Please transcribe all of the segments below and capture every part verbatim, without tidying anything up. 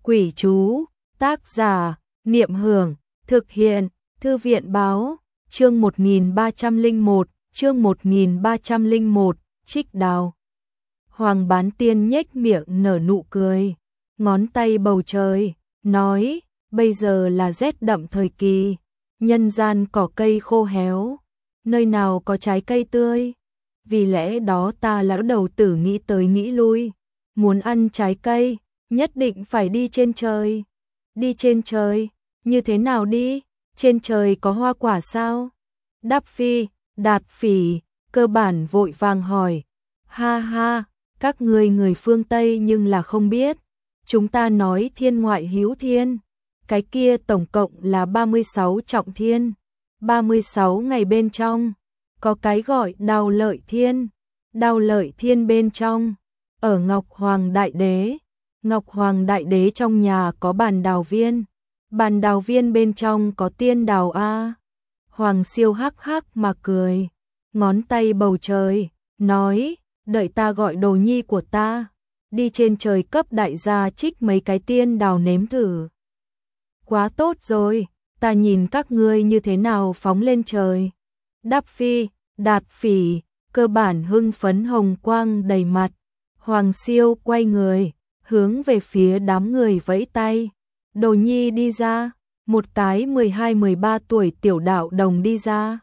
Quỷ chú, tác giả, Niệm Hưởng, thực hiện, Thư viện báo, chương một nghìn ba trăm lẻ một, chương một nghìn ba trăm lẻ một, Trích Đào. Hoàng Bán Tiên nhếch miệng nở nụ cười, ngón tay bầu trời, nói, bây giờ là rét đậm thời kỳ, nhân gian cỏ cây khô héo, nơi nào có trái cây tươi. Vì lẽ đó ta lão đầu tử nghĩ tới nghĩ lui, muốn ăn trái cây, nhất định phải đi trên trời. Đi trên trời, như thế nào đi? Trên trời có hoa quả sao? Đáp Phi, Đạt Phỉ, cơ bản vội vàng hỏi. Ha ha, các ngươi người phương Tây nhưng là không biết. Chúng ta nói thiên ngoại hữu thiên. Cái kia tổng cộng là ba mươi sáu trọng thiên. ba mươi sáu ngày bên trong. Có cái gọi Đào Lợi Thiên. Đào Lợi Thiên bên trong. Ở Ngọc Hoàng Đại Đế. Ngọc Hoàng Đại Đế trong nhà có bàn đào viên. Bàn đào viên bên trong có tiên đào A. Hoàng Siêu hắc hắc mà cười. Ngón tay bầu trời. Nói, đợi ta gọi đồ nhi của ta. Đi trên trời cấp đại gia trích mấy cái tiên đào nếm thử. Quá tốt rồi, ta nhìn các ngươi như thế nào phóng lên trời. Đáp Phi, Đạt Phỉ, cơ bản hưng phấn hồng quang đầy mặt. Hoàng Siêu quay người, hướng về phía đám người vẫy tay. Đồ nhi đi ra, một cái mười hai mười ba tuổi tiểu đạo đồng đi ra.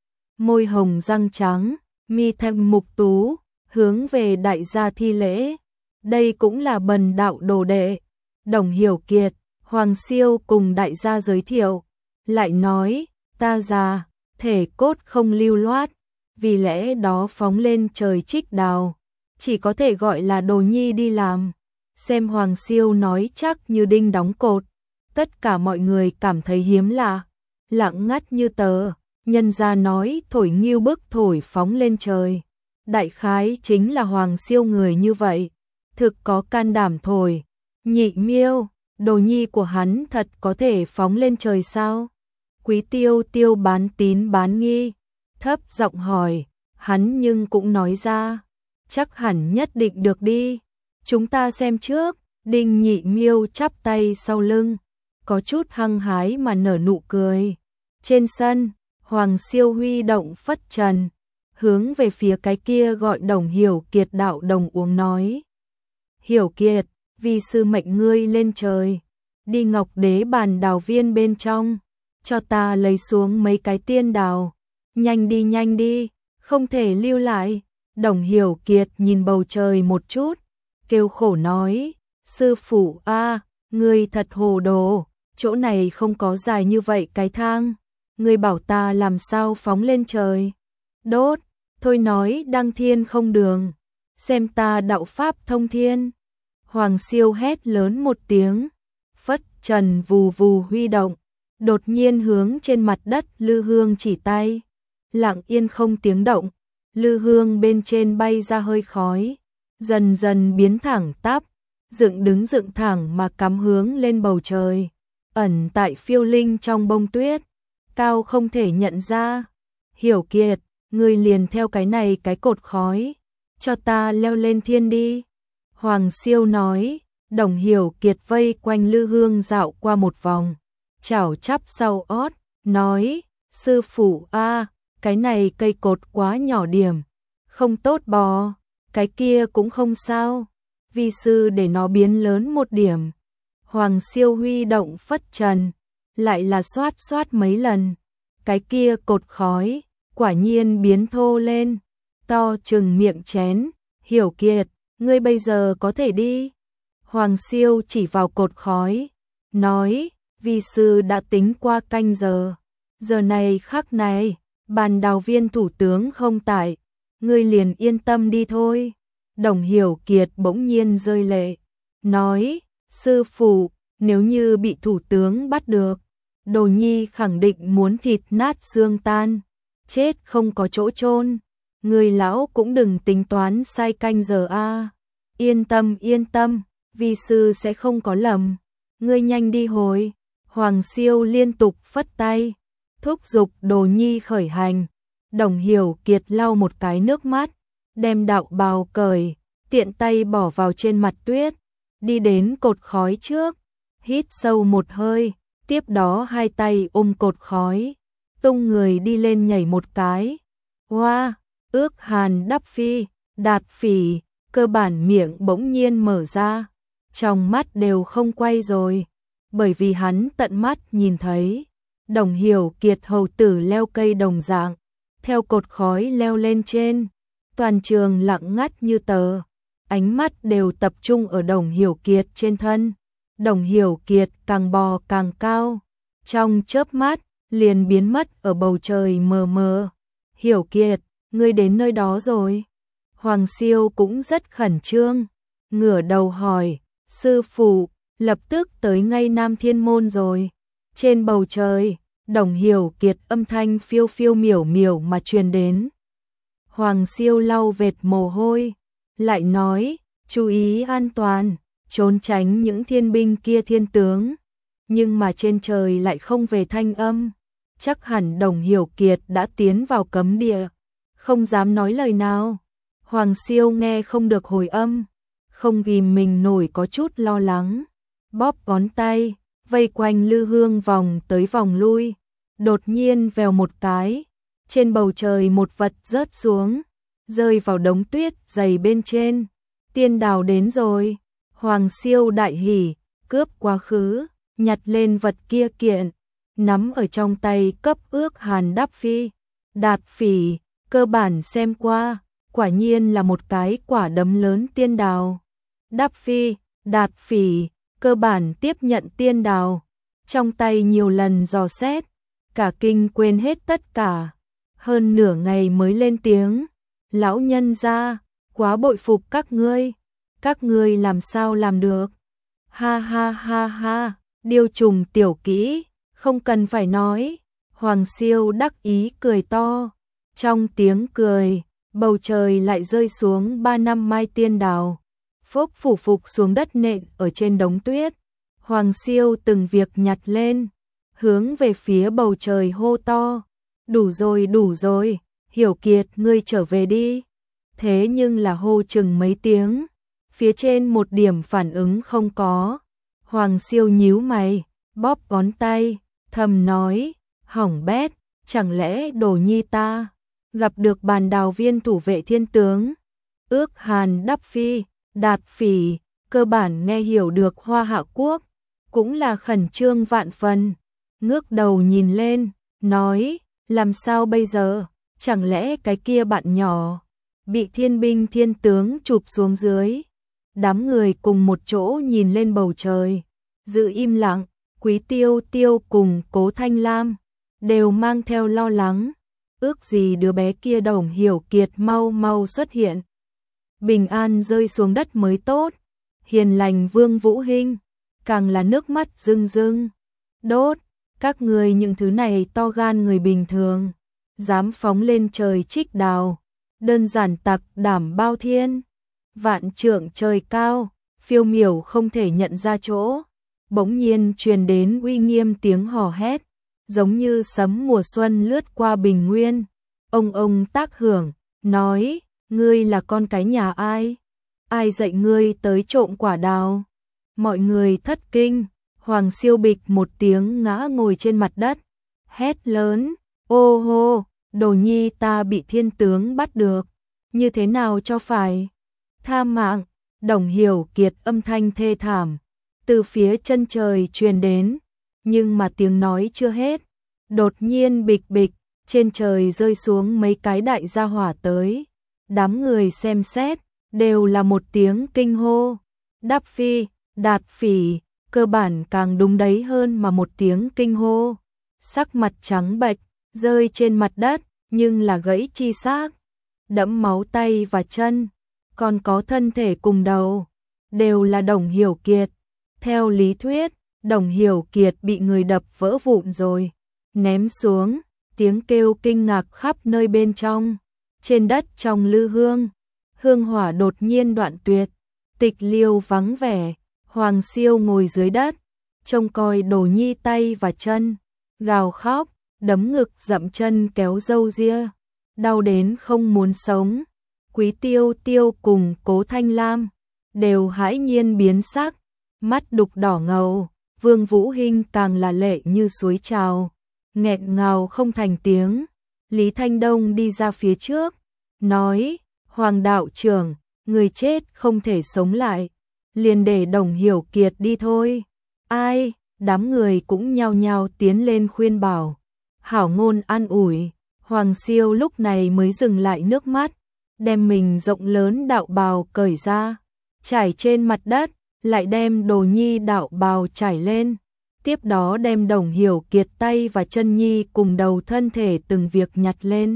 Môi hồng răng trắng, mi thanh mục tú, hướng về đại gia thi lễ. Đây cũng là bần đạo đồ đệ, Đồng Hiểu Kiệt. Hoàng Siêu cùng đại gia giới thiệu, lại nói, ta già, thể cốt không lưu loát, vì lẽ đó phóng lên trời trích đào, chỉ có thể gọi là đồ nhi đi làm. Xem Hoàng Siêu nói chắc như đinh đóng cột, tất cả mọi người cảm thấy hiếm lạ, lặng ngắt như tờ, nhân gia nói thổi nghiêu bức thổi phóng lên trời. Đại khái chính là Hoàng Siêu người như vậy, thực có can đảm thổi. Nhị Miêu, đồ nhi của hắn thật có thể phóng lên trời sao? Quý Tiêu Tiêu bán tín bán nghi, thấp giọng hỏi, hắn nhưng cũng nói ra, chắc hẳn nhất định được đi. Chúng ta xem trước. Đinh Nhị Miêu chắp tay sau lưng, có chút hăng hái mà nở nụ cười. Trên sân, Hoàng Siêu huy động phất trần, hướng về phía cái kia gọi Đồng Hiểu Kiệt đạo đồng uống nói. Hiểu Kiệt, vì sư mệnh ngươi lên trời, đi Ngọc Đế bàn đào viên bên trong, cho ta lấy xuống mấy cái tiên đào. Nhanh đi nhanh đi, không thể lưu lại. Đồng Hiểu Kiệt nhìn bầu trời một chút, kêu khổ nói, sư phụ a, ngươi thật hồ đồ, chỗ này không có dài như vậy cái thang, ngươi bảo ta làm sao phóng lên trời. Đốt, thôi nói đăng thiên không đường, xem ta đạo pháp thông thiên. Hoàng Siêu hét lớn một tiếng, phất trần vù vù huy động, đột nhiên hướng trên mặt đất lư hương chỉ tay, lặng yên không tiếng động, lư hương bên trên bay ra hơi khói, dần dần biến thẳng tắp, dựng đứng dựng thẳng mà cắm hướng lên bầu trời, ẩn tại phiêu linh trong bông tuyết, cao không thể nhận ra. Hiểu Kiệt, ngươi liền theo cái này cái cột khói, cho ta leo lên thiên đi. Hoàng Siêu nói. Đồng Hiểu Kiệt vây quanh lư hương dạo qua một vòng, chảo chắp sau ót, nói, sư phụ a, cái này cây cột quá nhỏ điểm, không tốt bò, cái kia cũng không sao, vi sư để nó biến lớn một điểm. Hoàng Siêu huy động phất trần, lại là xoát xoát mấy lần, cái kia cột khói, quả nhiên biến thô lên, to chừng miệng chén. Hiểu Kiệt, ngươi bây giờ có thể đi. Hoàng Siêu chỉ vào cột khói, nói, vi sư đã tính qua canh giờ, giờ này khắc này, bàn đào viên thủ tướng không tại, ngươi liền yên tâm đi thôi. Đồng Hiểu Kiệt bỗng nhiên rơi lệ, nói, sư phụ, nếu như bị thủ tướng bắt được, đồ nhi khẳng định muốn thịt nát xương tan, chết không có chỗ chôn. Người lão cũng đừng tính toán sai canh giờ a. Yên tâm yên tâm, vi sư sẽ không có lầm, ngươi nhanh đi hồi. Hoàng Siêu liên tục phất tay, thúc giục đồ nhi khởi hành. Đồng Hiểu Kiệt lau một cái nước mắt, đem đạo bào cởi, tiện tay bỏ vào trên mặt tuyết, đi đến cột khói trước, hít sâu một hơi, tiếp đó hai tay ôm cột khói, tung người đi lên nhảy một cái. Hoa, wow, ước hàn đắp phi, đạt phỉ, cơ bản miệng bỗng nhiên mở ra, trong mắt đều không quay rồi, bởi vì hắn tận mắt nhìn thấy. Đồng Hiểu Kiệt hầu tử leo cây đồng dạng, theo cột khói leo lên trên, toàn trường lặng ngắt như tờ, ánh mắt đều tập trung ở Đồng Hiểu Kiệt trên thân. Đồng Hiểu Kiệt càng bò càng cao, trong chớp mắt liền biến mất ở bầu trời mờ mờ. Hiểu Kiệt, ngươi đến nơi đó rồi? Hoàng Siêu cũng rất khẩn trương, ngửa đầu hỏi, sư phụ, lập tức tới ngay Nam Thiên Môn rồi. Trên bầu trời, Đồng Hiểu Kiệt âm thanh phiêu phiêu miểu miểu mà truyền đến. Hoàng Siêu lau vệt mồ hôi, lại nói, chú ý an toàn, trốn tránh những thiên binh kia thiên tướng. Nhưng mà trên trời lại không về thanh âm, chắc hẳn Đồng Hiểu Kiệt đã tiến vào cấm địa, không dám nói lời nào. Hoàng Siêu nghe không được hồi âm, không ghìm mình nổi có chút lo lắng, bóp ngón tay, vây quanh lư hương vòng tới vòng lui, đột nhiên vèo một cái, trên bầu trời một vật rớt xuống, rơi vào đống tuyết dày bên trên. Tiên đào đến rồi. Hoàng Siêu đại hỉ, cướp quá khứ, nhặt lên vật kia kiện, nắm ở trong tay cấp ước hàn đắp phi, đạt phỉ, cơ bản xem qua, quả nhiên là một cái quả đấm lớn tiên đào. Đắp phi, đạt phỉ, cơ bản tiếp nhận tiên đào, trong tay nhiều lần dò xét, cả kinh quên hết tất cả, hơn nửa ngày mới lên tiếng, lão nhân gia, quá bội phục các ngươi, các ngươi làm sao làm được? Ha ha ha ha, điêu trùng tiểu kỹ, không cần phải nói. Hoàng Siêu đắc ý cười to, trong tiếng cười, bầu trời lại rơi xuống ba năm mai tiên đào, phốc phủ phục xuống đất nện ở trên đống tuyết. Hoàng Siêu từng việc nhặt lên, hướng về phía bầu trời hô to, đủ rồi đủ rồi, Hiểu Kiệt ngươi trở về đi. Thế nhưng là hô chừng mấy tiếng, phía trên một điểm phản ứng không có. Hoàng Siêu nhíu mày, bóp ngón tay, thầm nói, hỏng bét, chẳng lẽ Đồ Nhi ta gặp được bàn đào viên thủ vệ thiên tướng. Ước hàn đắp phi, đạt phỉ, cơ bản nghe hiểu được Hoa Hạ Quốc, cũng là khẩn trương vạn phần, ngước đầu nhìn lên, nói, làm sao bây giờ, chẳng lẽ cái kia bạn nhỏ bị thiên binh thiên tướng chụp xuống dưới. Đám người cùng một chỗ nhìn lên bầu trời, giữ im lặng. Quý Tiêu Tiêu cùng Cố Thanh Lam đều mang theo lo lắng, ước gì đứa bé kia Đồng Hiểu Kiệt mau mau xuất hiện, bình an rơi xuống đất mới tốt. Hiền lành Vương Vũ Hinh càng là nước mắt rưng rưng, đốt, các người những thứ này to gan người bình thường, dám phóng lên trời trích đào, đơn giản tặc đảm bao thiên, vạn trượng trời cao, phiêu miểu không thể nhận ra chỗ. Bỗng nhiên truyền đến uy nghiêm tiếng hò hét, giống như sấm mùa xuân lướt qua bình nguyên. Ông ông tác hưởng, nói, ngươi là con cái nhà ai? Ai dạy ngươi tới trộm quả đào? Mọi người thất kinh, Hoàng Siêu bịch một tiếng ngã ngồi trên mặt đất, hét lớn, ô hô, Đồ Nhi ta bị thiên tướng bắt được, như thế nào cho phải? Tha mạng. Đồng Hiểu Kiệt âm thanh thê thảm từ phía chân trời truyền đến, nhưng mà tiếng nói chưa hết, đột nhiên bịch bịch, trên trời rơi xuống mấy cái đại gia hỏa tới. Đám người xem xét, đều là một tiếng kinh hô. Đắp phi, đạt phỉ, cơ bản càng đúng đấy hơn mà một tiếng kinh hô. Sắc mặt trắng bệch, rơi trên mặt đất, nhưng là gãy chi xác, đẫm máu tay và chân, còn có thân thể cùng đầu, đều là Đồng Hiểu Kiệt. Theo lý thuyết, Đồng Hiểu Kiệt bị người đập vỡ vụn rồi, ném xuống, tiếng kêu kinh ngạc khắp nơi bên trong. Trên đất trong lư hương, hương hỏa đột nhiên đoạn tuyệt, tịch liêu vắng vẻ. Hoàng Siêu ngồi dưới đất, trông coi Đồ Nhi tay và chân, gào khóc, đấm ngực dậm chân kéo râu ria, đau đến không muốn sống. Quý Tiêu Tiêu cùng Cố Thanh Lam đều hãi nhiên biến sắc, mắt đục đỏ ngầu, Vương Vũ Hinh càng là lệ như suối trào, nghẹn ngào không thành tiếng. Lý Thanh Đông đi ra phía trước, nói, Hoàng đạo trưởng, người chết không thể sống lại, liền để Đồng Hiểu Kiệt đi thôi. Ai, đám người cũng nhao nhao tiến lên khuyên bảo, hảo ngôn an ủi. Hoàng Siêu lúc này mới dừng lại nước mắt, đem mình rộng lớn đạo bào cởi ra, trải trên mặt đất, lại đem Đồ Nhi đạo bào trải lên. Tiếp đó đem Đồng Hiểu Kiệt tay và chân nhi cùng đầu thân thể từng việc nhặt lên,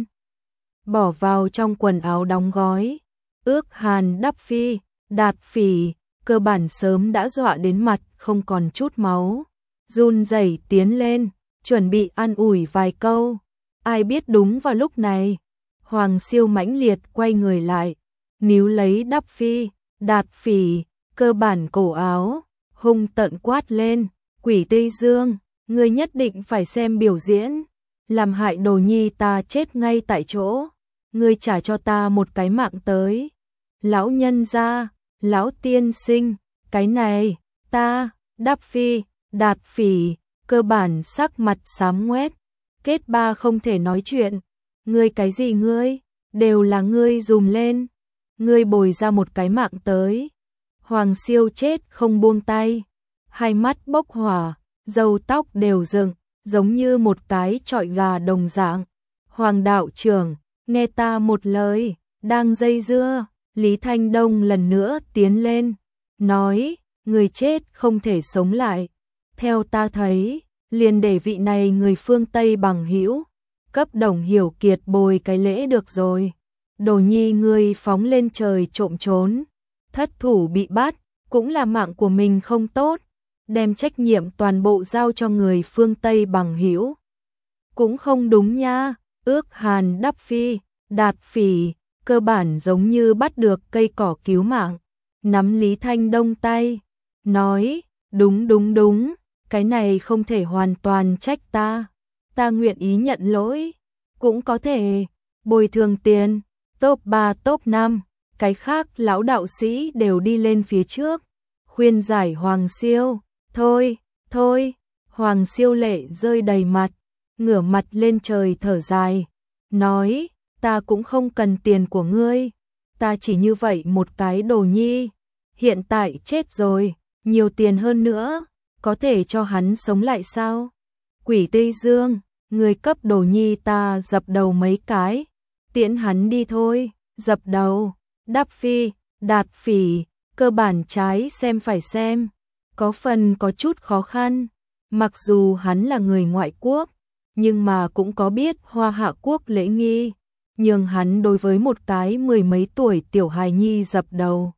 bỏ vào trong quần áo đóng gói. Ước Hàn Đắp Phi, Đạt Phỉ, cơ bản sớm đã dọa đến mặt không còn chút máu, run rẩy tiến lên, chuẩn bị an ủi vài câu. Ai biết đúng vào lúc này, Hoàng Siêu mãnh liệt quay người lại, níu lấy Đắp Phi, Đạt Phỉ, cơ bản cổ áo, hung tợn quát lên, Quỷ Tây Dương, ngươi nhất định phải xem biểu diễn, làm hại Đồ Nhi ta chết ngay tại chỗ, ngươi trả cho ta một cái mạng tới. Lão nhân gia, lão tiên sinh, cái này, ta, Đắp Phi, Đạt Phỉ, cơ bản sắc mặt xám ngoét, kết ba không thể nói chuyện. Ngươi cái gì ngươi, đều là ngươi dùm lên, ngươi bồi ra một cái mạng tới. Hoàng Siêu chết không buông tay, hai mắt bốc hỏa, râu tóc đều dựng, giống như một cái chọi gà đồng dạng. Hoàng đạo trưởng, nghe ta một lời, đang dây dưa. Lý Thanh Đông lần nữa tiến lên, nói, người chết không thể sống lại. Theo ta thấy, liền để vị này người phương Tây bằng hữu, cấp Đồng Hiểu Kiệt bồi cái lễ được rồi. Đồ Nhi ngươi phóng lên trời trộm trốn, thất thủ bị bắt, cũng là mạng của mình không tốt, đem trách nhiệm toàn bộ giao cho người phương Tây bằng hữu. Cũng không đúng nha. Ước Hàn Đắp Phi, Đạt Phỉ, cơ bản giống như bắt được cây cỏ cứu mạng, nắm Lý Thanh Đông tay, nói, đúng đúng đúng, cái này không thể hoàn toàn trách ta, ta nguyện ý nhận lỗi, cũng có thể bồi thường tiền. Top ba top năm, cái khác lão đạo sĩ đều đi lên phía trước, khuyên giải Hoàng Siêu, thôi, thôi. Hoàng Siêu lệ rơi đầy mặt, ngửa mặt lên trời thở dài, nói, ta cũng không cần tiền của ngươi, ta chỉ như vậy một cái Đồ Nhi, hiện tại chết rồi, nhiều tiền hơn nữa, có thể cho hắn sống lại sao? Quỷ Tây Dương, người cấp Đồ Nhi ta dập đầu mấy cái, tiễn hắn đi thôi. Dập đầu. Đắp Phi, Đạt Phỉ, cơ bản trái xem phải xem, có phần có chút khó khăn. Mặc dù hắn là người ngoại quốc, nhưng mà cũng có biết Hoa Hạ quốc lễ nghi, nhưng hắn đối với một cái mười mấy tuổi tiểu hài nhi dập đầu,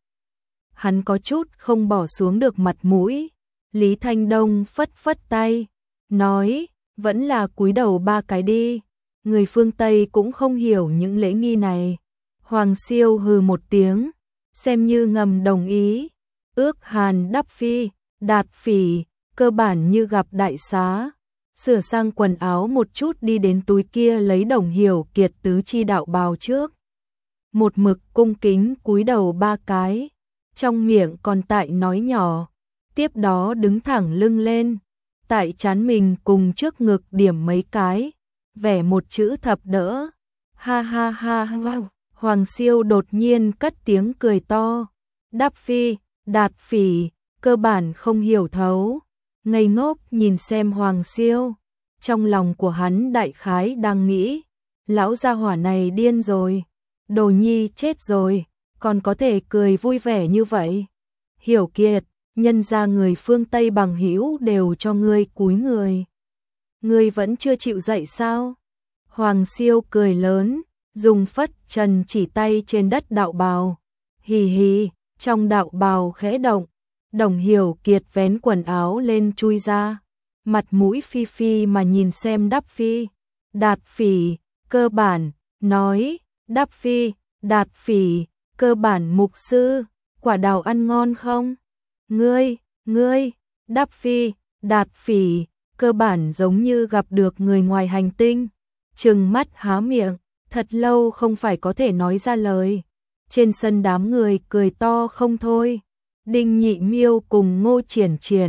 hắn có chút không bỏ xuống được mặt mũi. Lý Thanh Đông phất phất tay, nói, vẫn là cúi đầu ba cái đi, người phương Tây cũng không hiểu những lễ nghi này. Hoàng Siêu hừ một tiếng, xem như ngầm đồng ý. Ước Hàn Đắp Phi, Đạt Phỉ, cơ bản như gặp đại xá, sửa sang quần áo một chút đi đến túi kia lấy Đồng Hiểu Kiệt tứ chi đạo bào trước. Một mực cung kính cúi đầu ba cái, trong miệng còn tại nói nhỏ, tiếp đó đứng thẳng lưng lên, tại trán mình cùng trước ngực điểm mấy cái, vẽ một chữ thập đỡ. Ha ha ha wow. Hoàng Siêu đột nhiên cất tiếng cười to. Đắp Phi, Đạt Phỉ, cơ bản không hiểu thấu, ngây ngốc nhìn xem Hoàng Siêu. Trong lòng của hắn đại khái đang nghĩ, lão gia hỏa này điên rồi, Đồ Nhi chết rồi, còn có thể cười vui vẻ như vậy. Hiểu Kiệt, nhân ra người phương Tây bằng hữu đều cho ngươi cúi người, ngươi vẫn chưa chịu dậy sao? Hoàng Siêu cười lớn, dùng phất trần chỉ tay trên đất đạo bào. Hì hì, trong đạo bào khẽ động, Đồng Hiểu Kiệt vén quần áo lên chui ra, mặt mũi phi phi mà nhìn xem Đắp Phi, Đạt Phỉ, cơ bản, nói, Đắp Phi, Đạt Phỉ, cơ bản mục sư, quả đào ăn ngon không? Ngươi, ngươi, Đắp Phi, Đạt Phỉ, cơ bản giống như gặp được người ngoài hành tinh, trừng mắt há miệng, thật lâu không phải có thể nói ra lời. Trên sân đám người cười to không thôi. Đinh Nhị Miêu cùng Ngô Triển Triển,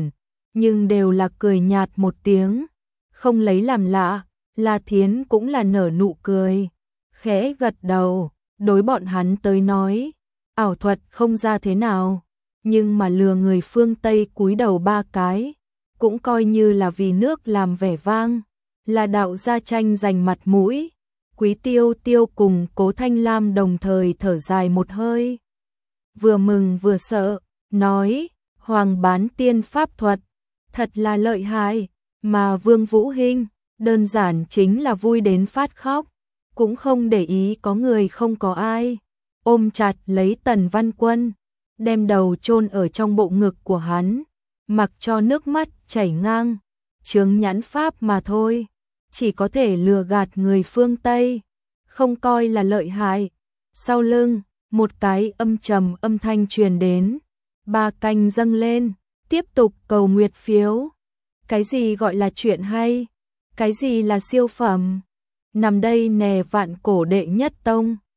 nhưng đều là cười nhạt một tiếng, không lấy làm lạ. La Thiến cũng là nở nụ cười, khẽ gật đầu, đối bọn hắn tới nói, ảo thuật không ra thế nào, nhưng mà lừa người phương Tây cúi đầu ba cái, cũng coi như là vì nước làm vẻ vang, là đạo gia tranh giành mặt mũi. Quý Tiêu Tiêu cùng Cố Thanh Lam đồng thời thở dài một hơi, vừa mừng vừa sợ, nói, Hoàng bán tiên pháp thuật, thật là lợi hại, mà Vương Vũ Hinh, đơn giản chính là vui đến phát khóc, cũng không để ý có người không có ai, ôm chặt lấy Tần Văn Quân, đem đầu chôn ở trong bộ ngực của hắn, mặc cho nước mắt chảy ngang, chướng nhãn pháp mà thôi, chỉ có thể lừa gạt người phương Tây, không coi là lợi hại. Sau lưng, một cái âm trầm âm thanh truyền đến, ba canh dâng lên, tiếp tục cầu nguyệt phiếu. Cái gì gọi là chuyện hay? Cái gì là siêu phẩm? Nằm đây nè vạn cổ đệ nhất tông.